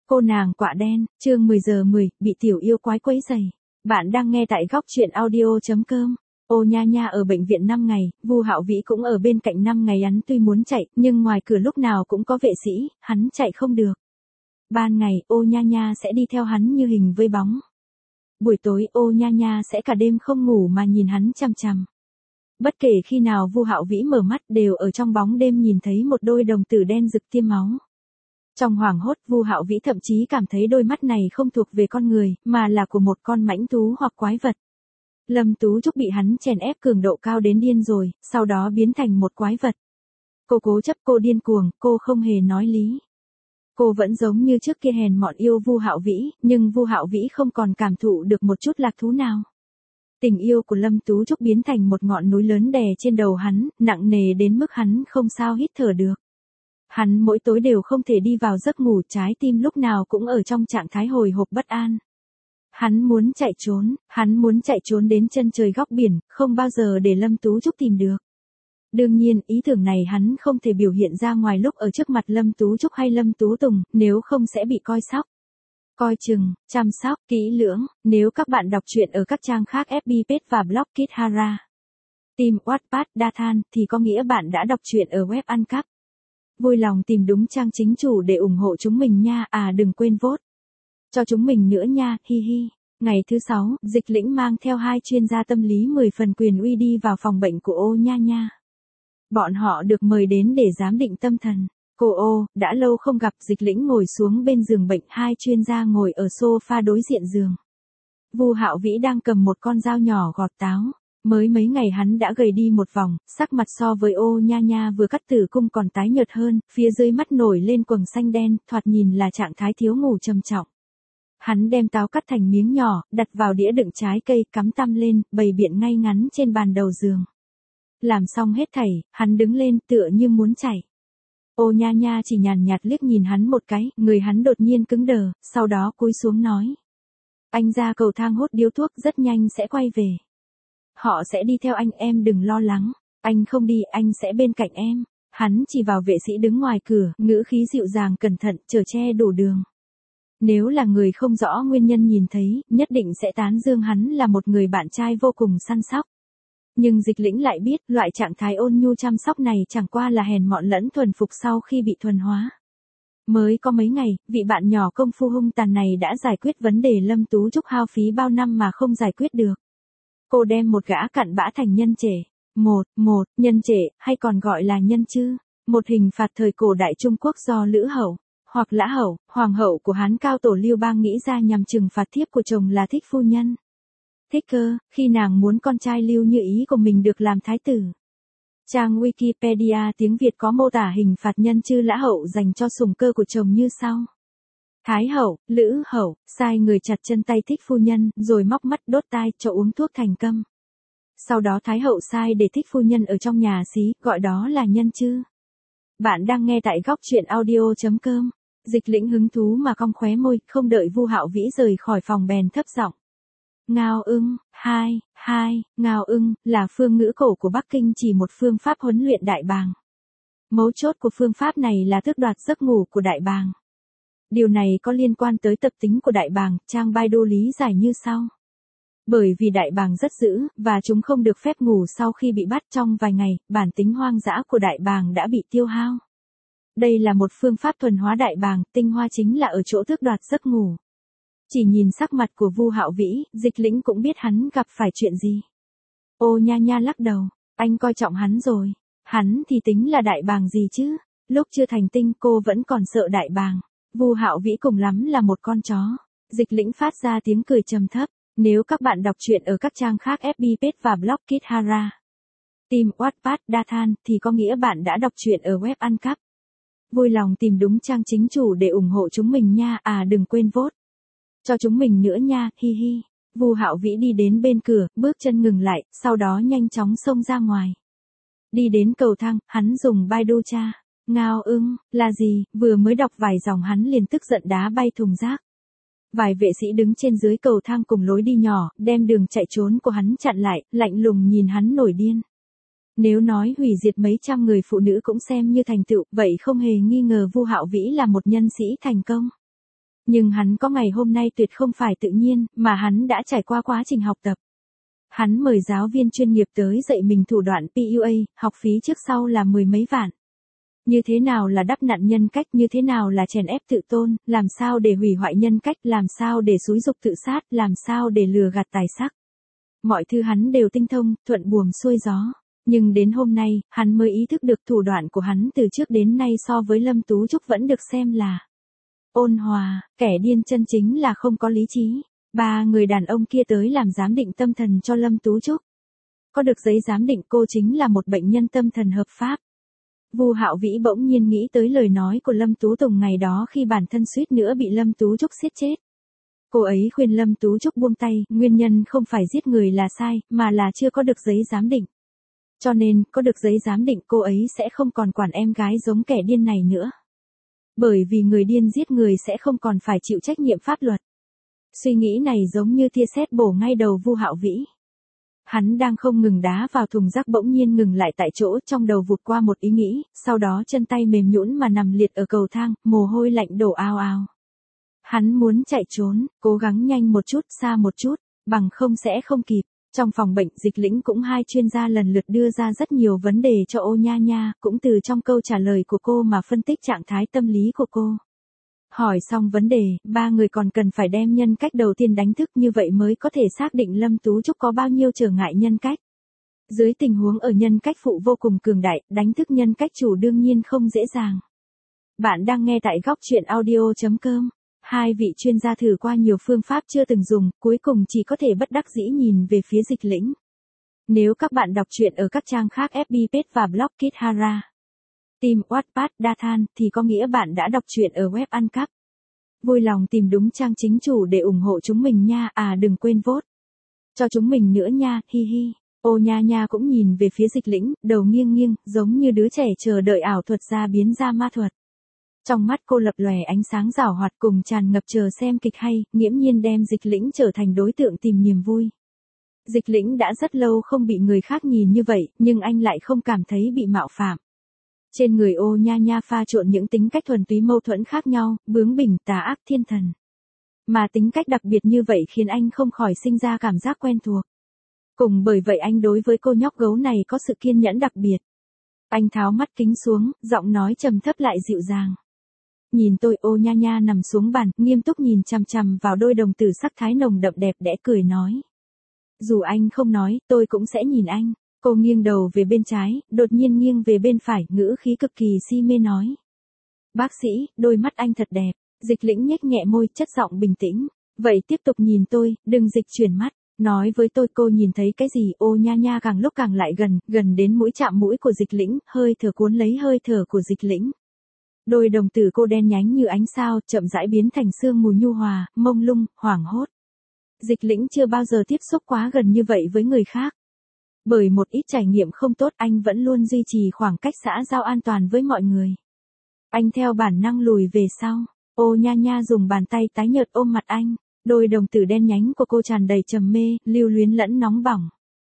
Cô nàng quạ đen, chương 10 giờ 10, bị tiểu yêu quái quấy rầy. Bạn đang nghe tại góc truyện audio.com. Ô nha nha ở bệnh viện 5 ngày, Vu Hạo Vĩ cũng ở bên cạnh 5 ngày, hắn tuy muốn chạy, nhưng ngoài cửa lúc nào cũng có vệ sĩ, hắn chạy không được. Ban ngày, Ô nha nha sẽ đi theo hắn như hình với bóng. Buổi tối, Ô nha nha sẽ cả đêm không ngủ mà nhìn hắn chằm chằm. Bất kể khi nào Vu Hạo Vĩ mở mắt đều ở trong bóng đêm nhìn thấy một đôi đồng tử đen rực tiêm máu. Trong hoảng hốt, Vu Hạo Vĩ thậm chí cảm thấy đôi mắt này không thuộc về con người, mà là của một con mãnh thú hoặc quái vật. Lâm Tú Trúc bị hắn chèn ép cường độ cao đến điên rồi, sau đó biến thành một quái vật. Cô cố chấp, cô điên cuồng, cô không hề nói lý. Cô vẫn giống như trước kia hèn mọn yêu Vu Hạo Vĩ, nhưng Vu Hạo Vĩ không còn cảm thụ được một chút lạc thú nào. Tình yêu của Lâm Tú Trúc biến thành một ngọn núi lớn đè trên đầu hắn, nặng nề đến mức hắn không sao hít thở được. Hắn mỗi tối đều không thể đi vào giấc ngủ, trái tim lúc nào cũng ở trong trạng thái hồi hộp bất an. Hắn muốn chạy trốn đến chân trời góc biển, không bao giờ để Lâm Tú Trúc tìm được. Đương nhiên, ý tưởng này hắn không thể biểu hiện ra ngoài lúc ở trước mặt Lâm Tú Trúc hay Lâm Tú Tùng, nếu không sẽ bị coi sóc. Coi chừng, chăm sóc, kỹ lưỡng, nếu các bạn đọc truyện ở các trang khác FB Page và blog Kithara, tìm Wattpad Dathan thì có nghĩa bạn đã đọc truyện ở web Uncap. Vui lòng tìm đúng trang chính chủ để ủng hộ chúng mình nha, đừng quên vote cho chúng mình nữa nha, hi hi. Ngày thứ 6, Dịch Lĩnh mang theo 2 chuyên gia tâm lý 10 phần quyền uy đi vào phòng bệnh của Ô nha nha. Bọn họ được mời đến để giám định tâm thần. Cô Ô, đã lâu không gặp. Dịch Lĩnh ngồi xuống bên giường bệnh, 2 chuyên gia ngồi ở sofa đối diện giường. Vu Hạo Vĩ đang cầm một con dao nhỏ gọt táo. Mới mấy ngày hắn đã gầy đi một vòng, sắc mặt so với Ô nha nha vừa cắt tử cung còn tái nhợt hơn, phía dưới mắt nổi lên quầng xanh đen, thoạt nhìn là trạng thái thiếu ngủ trầm trọng. Hắn đem táo cắt thành miếng nhỏ, đặt vào đĩa đựng trái cây, cắm tăm lên, bày biện ngay ngắn trên bàn đầu giường. Làm xong hết thảy, hắn đứng lên tựa như muốn chạy. Ô nha nha chỉ nhàn nhạt liếc nhìn hắn một cái, người hắn đột nhiên cứng đờ, sau đó cúi xuống nói. Anh ra cầu thang hốt điếu thuốc, rất nhanh sẽ quay về. Họ sẽ đi theo anh, em đừng lo lắng. Anh không đi, anh sẽ bên cạnh em. Hắn chỉ vào vệ sĩ đứng ngoài cửa, ngữ khí dịu dàng cẩn thận, chở che đổ đường. Nếu là người không rõ nguyên nhân nhìn thấy, nhất định sẽ tán dương hắn là một người bạn trai vô cùng săn sóc. Nhưng Dịch Lĩnh lại biết, loại trạng thái ôn nhu chăm sóc này chẳng qua là hèn mọn lẫn thuần phục sau khi bị thuần hóa. Mới có mấy ngày, vị bạn nhỏ công phu hung tàn này đã giải quyết vấn đề Lâm Tú Trúc hao phí bao năm mà không giải quyết được. Cô đem một gã cặn bã thành nhân trễ. Nhân trễ, hay còn gọi là nhân chư. Một hình phạt thời cổ đại Trung Quốc do Lữ Hậu, hoặc Lã Hậu, hoàng hậu của Hán Cao Tổ Lưu Bang nghĩ ra nhằm trừng phạt thiếp của chồng là Thích phu nhân. Thích cơ, khi nàng muốn con trai Lưu Như Ý của mình được làm thái tử. Trang Wikipedia tiếng Việt có mô tả hình phạt nhân chư Lã Hậu dành cho sủng cơ của chồng như sau. Thái hậu, Lữ Hậu, sai người chặt chân tay Thích phu nhân, rồi móc mắt đốt tai, cho uống thuốc thành câm. Sau đó Thái hậu sai để Thích phu nhân ở trong nhà xí, gọi đó là nhân chư. Bạn đang nghe tại góc truyện audio.com. Dịch Lĩnh hứng thú mà cong khóe môi, không đợi Vu Hạo Vĩ rời khỏi phòng bèn thấp giọng. Ngao ưng, ngao ưng, là phương ngữ cổ của Bắc Kinh, chỉ một phương pháp huấn luyện đại bàng. Mấu chốt của phương pháp này là tước đoạt giấc ngủ của đại bàng. Điều này có liên quan tới tập tính của đại bàng, trang Baidu lý giải như sau. Bởi vì đại bàng rất dữ, và chúng không được phép ngủ sau khi bị bắt trong vài ngày, bản tính hoang dã của đại bàng đã bị tiêu hao. Đây là một phương pháp thuần hóa đại bàng, tinh hoa chính là ở chỗ tước đoạt giấc ngủ. Chỉ nhìn sắc mặt của Vu Hạo Vĩ, Dịch Lĩnh cũng biết hắn gặp phải chuyện gì. Ô nha nha lắc đầu, anh coi trọng hắn rồi. Hắn thì tính là đại bàng gì chứ? Lúc chưa thành tinh cô vẫn còn sợ đại bàng. Vu Hạo Vĩ cùng lắm là một con chó. Dịch Lĩnh phát ra tiếng cười trầm thấp. Nếu các bạn đọc truyện ở các trang khác FB Page và blog Kithara, tìm Wattpad Dathan thì có nghĩa bạn đã đọc truyện ở web Uncap. Vui lòng tìm đúng trang chính chủ để ủng hộ chúng mình nha, đừng quên vote cho chúng mình nữa nha, hi hi. Vu Hạo Vĩ đi đến bên cửa, bước chân ngừng lại, sau đó nhanh chóng xông ra ngoài. Đi đến cầu thang, hắn dùng Baidu tra. Ngao ưng, là gì? Vừa mới đọc vài dòng hắn liền tức giận đá bay thùng rác. Vài vệ sĩ đứng trên dưới cầu thang cùng lối đi nhỏ, đem đường chạy trốn của hắn chặn lại, lạnh lùng nhìn hắn nổi điên. Nếu nói hủy diệt mấy trăm người phụ nữ cũng xem như thành tựu, vậy không hề nghi ngờ Vu Hạo Vĩ là một nhân sĩ thành công. Nhưng hắn có ngày hôm nay tuyệt không phải tự nhiên, mà hắn đã trải qua quá trình học tập. Hắn mời giáo viên chuyên nghiệp tới dạy mình thủ đoạn PUA, học phí trước sau là mười mấy vạn. Như thế nào là đắp nặn nhân cách, như thế nào là chèn ép tự tôn, làm sao để hủy hoại nhân cách, làm sao để xúi dục tự sát, làm sao để lừa gạt tài sắc. Mọi thứ hắn đều tinh thông, thuận buồm xuôi gió. Nhưng đến hôm nay, hắn mới ý thức được thủ đoạn của hắn từ trước đến nay so với Lâm Tú Trúc vẫn được xem là ôn hòa, kẻ điên chân chính là không có lý trí. Ba người đàn ông kia tới làm giám định tâm thần cho Lâm Tú Trúc. Có được giấy giám định cô chính là một bệnh nhân tâm thần hợp pháp. Vu Hạo Vĩ bỗng nhiên nghĩ tới lời nói của Lâm Tú Tùng ngày đó khi bản thân suýt nữa bị Lâm Tú Trúc giết chết. Cô ấy khuyên Lâm Tú Trúc buông tay, nguyên nhân không phải giết người là sai, mà là chưa có được giấy giám định. Cho nên, có được giấy giám định cô ấy sẽ không còn quản em gái giống kẻ điên này nữa. Bởi vì người điên giết người sẽ không còn phải chịu trách nhiệm pháp luật. Suy nghĩ này giống như tia sét bổ ngay đầu Vu Hạo Vĩ. Hắn đang không ngừng đá vào thùng rác bỗng nhiên ngừng lại tại chỗ, trong đầu vụt qua một ý nghĩ, sau đó chân tay mềm nhũn mà nằm liệt ở cầu thang, mồ hôi lạnh đổ ào ào. Hắn muốn chạy trốn, cố gắng nhanh một chút, xa một chút, bằng không sẽ không kịp. Trong phòng bệnh, Dịch Lĩnh cũng hai chuyên gia lần lượt đưa ra rất nhiều vấn đề cho Ô Nha Nha, cũng từ trong câu trả lời của cô mà phân tích trạng thái tâm lý của cô. Hỏi xong vấn đề, ba người còn cần phải đem nhân cách đầu tiên đánh thức, như vậy mới có thể xác định Lâm Tú Trúc có bao nhiêu trở ngại nhân cách. Dưới tình huống ở nhân cách phụ vô cùng cường đại, đánh thức nhân cách chủ đương nhiên không dễ dàng. Bạn đang nghe tại góc truyện audio.com. Hai vị chuyên gia thử qua nhiều phương pháp chưa từng dùng, cuối cùng chỉ có thể bất đắc dĩ nhìn về phía Dịch Lĩnh. Nếu các bạn đọc truyện ở các trang khác FB Page và blog Kithara, tìm Wattpad Dathan thì có nghĩa bạn đã đọc truyện ở web Uncap. Vui lòng tìm đúng trang chính chủ để ủng hộ chúng mình nha, đừng quên vote cho chúng mình nữa nha, hi hi. Ô Nha Nha cũng nhìn về phía Dịch Lĩnh, đầu nghiêng nghiêng, giống như đứa trẻ chờ đợi ảo thuật ra biến ra ma thuật. Trong mắt cô lập lòe ánh sáng giảo hoạt cùng tràn ngập chờ xem kịch hay, nghiễm nhiên đem Dịch Lĩnh trở thành đối tượng tìm niềm vui. Dịch Lĩnh đã rất lâu không bị người khác nhìn như vậy, nhưng anh lại không cảm thấy bị mạo phạm. Trên người Ô Nha Nha pha trộn những tính cách thuần túy mâu thuẫn khác nhau, bướng bỉnh, tà ác, thiên thần. Mà tính cách đặc biệt như vậy khiến anh không khỏi sinh ra cảm giác quen thuộc. Cùng bởi vậy anh đối với cô nhóc gấu này có sự kiên nhẫn đặc biệt. Anh tháo mắt kính xuống, giọng nói trầm thấp lại dịu dàng. Nhìn tôi. Ô Nha Nha nằm xuống bàn, nghiêm túc nhìn chằm chằm vào đôi đồng tử sắc thái nồng đậm đẹp đẽ cười nói. Dù anh không nói, tôi cũng sẽ nhìn anh. Cô nghiêng đầu về bên trái, đột nhiên nghiêng về bên phải, ngữ khí cực kỳ si mê nói. Bác sĩ, đôi mắt anh thật đẹp. Dịch Lĩnh nhếch nhẹ môi, chất giọng bình tĩnh. Vậy tiếp tục nhìn tôi, đừng dịch chuyển mắt. Nói với tôi cô nhìn thấy cái gì. Ô Nha Nha càng lúc càng lại gần đến mũi chạm mũi của Dịch Lĩnh, hơi thở cuốn lấy hơi thở của Dịch Lĩnh. Đôi đồng tử cô đen nhánh như ánh sao, chậm rãi biến thành sương mù nhu hòa, mông lung, hoảng hốt. Dịch Lĩnh chưa bao giờ tiếp xúc quá gần như vậy với người khác. Bởi một ít trải nghiệm không tốt, anh vẫn luôn duy trì khoảng cách xã giao an toàn với mọi người. Anh theo bản năng lùi về sau. Ô Nha Nha dùng bàn tay tái nhợt ôm mặt anh. Đôi đồng tử đen nhánh của cô tràn đầy trầm mê, lưu luyến lẫn nóng bỏng.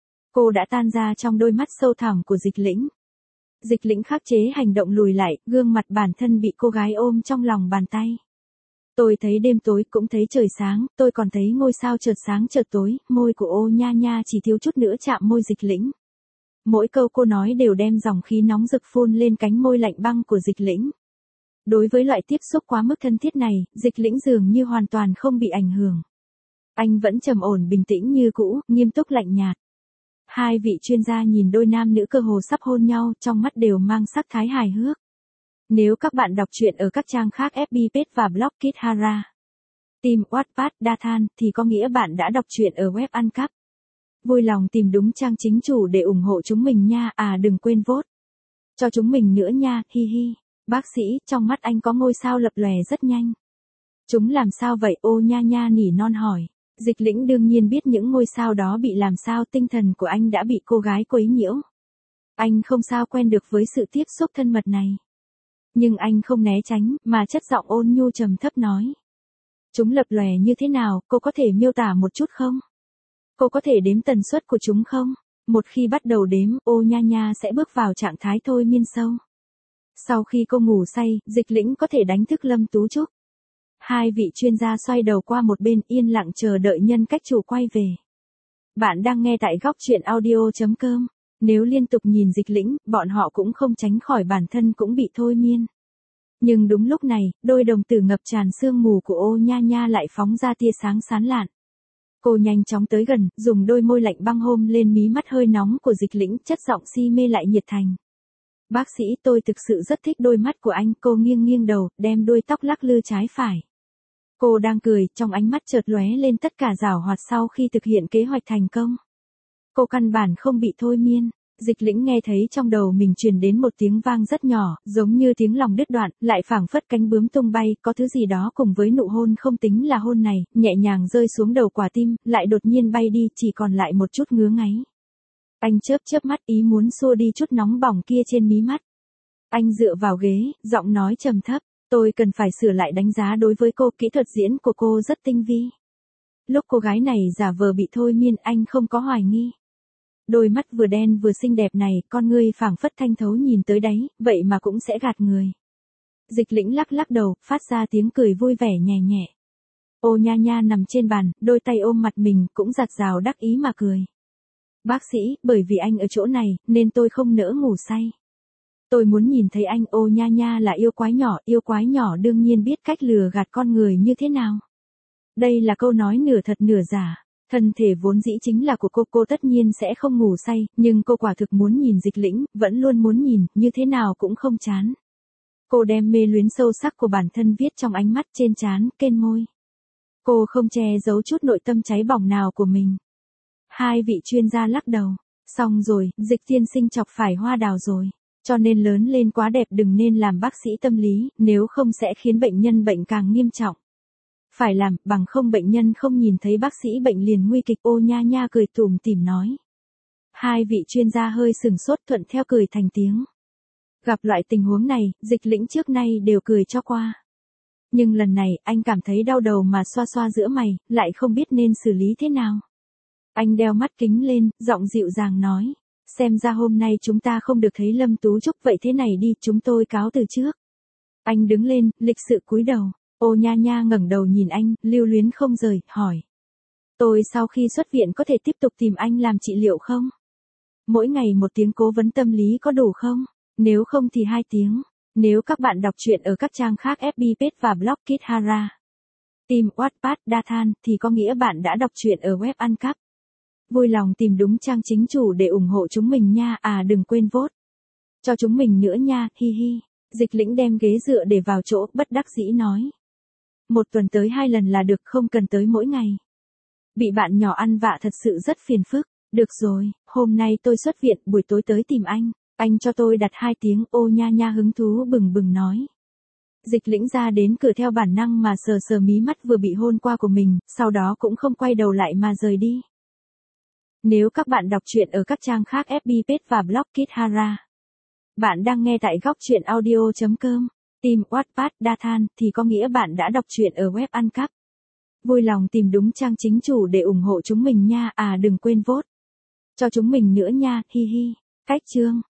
Cô đã tan ra trong đôi mắt sâu thẳm của Dịch Lĩnh. Dịch Lĩnh khắc chế hành động lùi lại, gương mặt bản thân bị cô gái ôm trong lòng bàn tay. Tôi thấy đêm tối, cũng thấy trời sáng, tôi còn thấy ngôi sao chợt sáng chợt tối, môi của Ô Nha Nha chỉ thiếu chút nữa chạm môi Dịch Lĩnh. Mỗi câu cô nói đều đem dòng khí nóng rực phun lên cánh môi lạnh băng của Dịch Lĩnh. Đối với loại tiếp xúc quá mức thân thiết này, Dịch Lĩnh dường như hoàn toàn không bị ảnh hưởng. Anh vẫn trầm ổn bình tĩnh như cũ, nghiêm túc lạnh nhạt. Hai vị chuyên gia nhìn đôi nam nữ cơ hồ sắp hôn nhau, trong mắt đều mang sắc thái hài hước. Nếu các bạn đọc truyện ở các trang khác FB Page và blog Kithara, tìm Wattpad Dathan thì có nghĩa bạn đã đọc truyện ở web Uncap. Vui lòng tìm đúng trang chính chủ để ủng hộ chúng mình nha, đừng quên vote cho chúng mình nữa nha, hi hi. Bác sĩ, trong mắt anh có ngôi sao lập lòe rất nhanh. Chúng làm sao vậy? Ô Nha Nha nỉ non hỏi. Dịch Lĩnh đương nhiên biết những ngôi sao đó bị làm sao, tinh thần của anh đã bị cô gái quấy nhiễu. Anh không sao quen được với sự tiếp xúc thân mật này. Nhưng anh không né tránh, mà chất giọng ôn nhu trầm thấp nói. Chúng lập lòe như thế nào, cô có thể miêu tả một chút không? Cô có thể đếm tần suất của chúng không? Một khi bắt đầu đếm, Ô Nha Nha sẽ bước vào trạng thái thôi miên sâu. Sau khi cô ngủ say, Dịch Lĩnh có thể đánh thức Lâm Tú Trúc. Hai vị chuyên gia xoay đầu qua một bên yên lặng chờ đợi nhân cách chủ quay về. Bạn đang nghe tại góc chuyện audio.com. Nếu liên tục nhìn Dịch Lĩnh, bọn họ cũng không tránh khỏi bản thân cũng bị thôi miên. Nhưng đúng lúc này, đôi đồng tử ngập tràn sương mù của Ô Nha Nha lại phóng ra tia sáng sáng lạn. Cô nhanh chóng tới gần, dùng đôi môi lạnh băng hôn lên mí mắt hơi nóng của Dịch Lĩnh, chất giọng si mê lại nhiệt thành. Bác sĩ, tôi thực sự rất thích đôi mắt của anh. Cô nghiêng nghiêng đầu, đem đuôi tóc lắc lư trái phải. Cô đang cười, trong ánh mắt chợt lóe lên tất cả giảo hoạt sau khi thực hiện kế hoạch thành công. Cô căn bản không bị thôi miên. Dịch Lĩnh nghe thấy trong đầu mình truyền đến một tiếng vang rất nhỏ, giống như tiếng lòng đứt đoạn, lại phảng phất cánh bướm tung bay, có thứ gì đó cùng với nụ hôn không tính là hôn này, nhẹ nhàng rơi xuống đầu quả tim, lại đột nhiên bay đi, chỉ còn lại một chút ngứa ngáy. Anh chớp chớp mắt ý muốn xua đi chút nóng bỏng kia trên mí mắt. Anh dựa vào ghế, giọng nói trầm thấp, tôi cần phải sửa lại đánh giá đối với cô, kỹ thuật diễn của cô rất tinh vi. Lúc cô gái này giả vờ bị thôi miên anh không có hoài nghi. Đôi mắt vừa đen vừa xinh đẹp này, con ngươi phảng phất thanh thấu nhìn tới đáy, vậy mà cũng sẽ gạt người. Dịch Lĩnh lắc lắc đầu, phát ra tiếng cười vui vẻ nhẹ nhẹ. Ô Nha Nha nằm trên bàn, đôi tay ôm mặt mình, cũng giặt rào đắc ý mà cười. Bác sĩ, bởi vì anh ở chỗ này, nên tôi không nỡ ngủ say. Tôi muốn nhìn thấy anh. Ô Nha Nha là yêu quái nhỏ đương nhiên biết cách lừa gạt con người như thế nào. Đây là câu nói nửa thật nửa giả. Thân thể vốn dĩ chính là của cô tất nhiên sẽ không ngủ say, nhưng cô quả thực muốn nhìn Dịch Lĩnh, vẫn luôn muốn nhìn, như thế nào cũng không chán. Cô đem mê luyến sâu sắc của bản thân viết trong ánh mắt, trên trán, kên môi. Cô không che giấu chút nội tâm cháy bỏng nào của mình. Hai vị chuyên gia lắc đầu. Xong rồi, Dịch tiên sinh chọc phải hoa đào rồi. Cho nên lớn lên quá đẹp đừng nên làm bác sĩ tâm lý, nếu không sẽ khiến bệnh nhân bệnh càng nghiêm trọng. Phải làm, bằng không bệnh nhân không nhìn thấy bác sĩ bệnh liền nguy kịch. Ô Nha Nha cười tủm tỉm nói. Hai vị chuyên gia hơi sừng sốt thuận theo cười thành tiếng. Gặp loại tình huống này, Dịch Lĩnh trước nay đều cười cho qua. Nhưng lần này, anh cảm thấy đau đầu mà xoa xoa giữa mày, lại không biết nên xử lý thế nào. Anh đeo mắt kính lên, giọng dịu dàng nói. Xem ra hôm nay chúng ta không được thấy Lâm Tú Trúc, vậy thế này đi, chúng tôi cáo từ trước. Anh đứng lên, lịch sự cúi đầu. Ô Nha Nha ngẩng đầu nhìn anh, lưu luyến không rời, hỏi. Tôi sau khi xuất viện có thể tiếp tục tìm anh làm trị liệu không? Mỗi ngày 1 tiếng cố vấn tâm lý có đủ không? Nếu không thì 2 tiếng. Nếu các bạn đọc truyện ở các trang khác FB Page và blog Kithara, tìm Wattpad Dathan thì có nghĩa bạn đã đọc truyện ở web Uncap. Vui lòng tìm đúng trang chính chủ để ủng hộ chúng mình nha, đừng quên vote cho chúng mình nữa nha, hi hi. Dịch Lĩnh đem ghế dựa để vào chỗ, bất đắc dĩ nói. 1 tuần tới 2 lần là được, không cần tới mỗi ngày. Bị bạn nhỏ ăn vạ thật sự rất phiền phức. Được rồi, hôm nay tôi xuất viện, buổi tối tới tìm anh cho tôi đặt 2 tiếng. Ô Nha Nha hứng thú bừng bừng nói. Dịch Lĩnh ra đến cửa theo bản năng mà sờ sờ mí mắt vừa bị hôn qua của mình, sau đó cũng không quay đầu lại mà rời đi. Nếu các bạn đọc truyện ở các trang khác FB Page và blog Kithara, bạn đang nghe tại góc chuyện audio.com. Tìm Wattpad Dathan thì có nghĩa bạn đã đọc truyện ở web Uncap. Vui lòng tìm đúng trang chính chủ để ủng hộ chúng mình nha, đừng quên vote cho chúng mình nữa nha, hi hi. Cách chương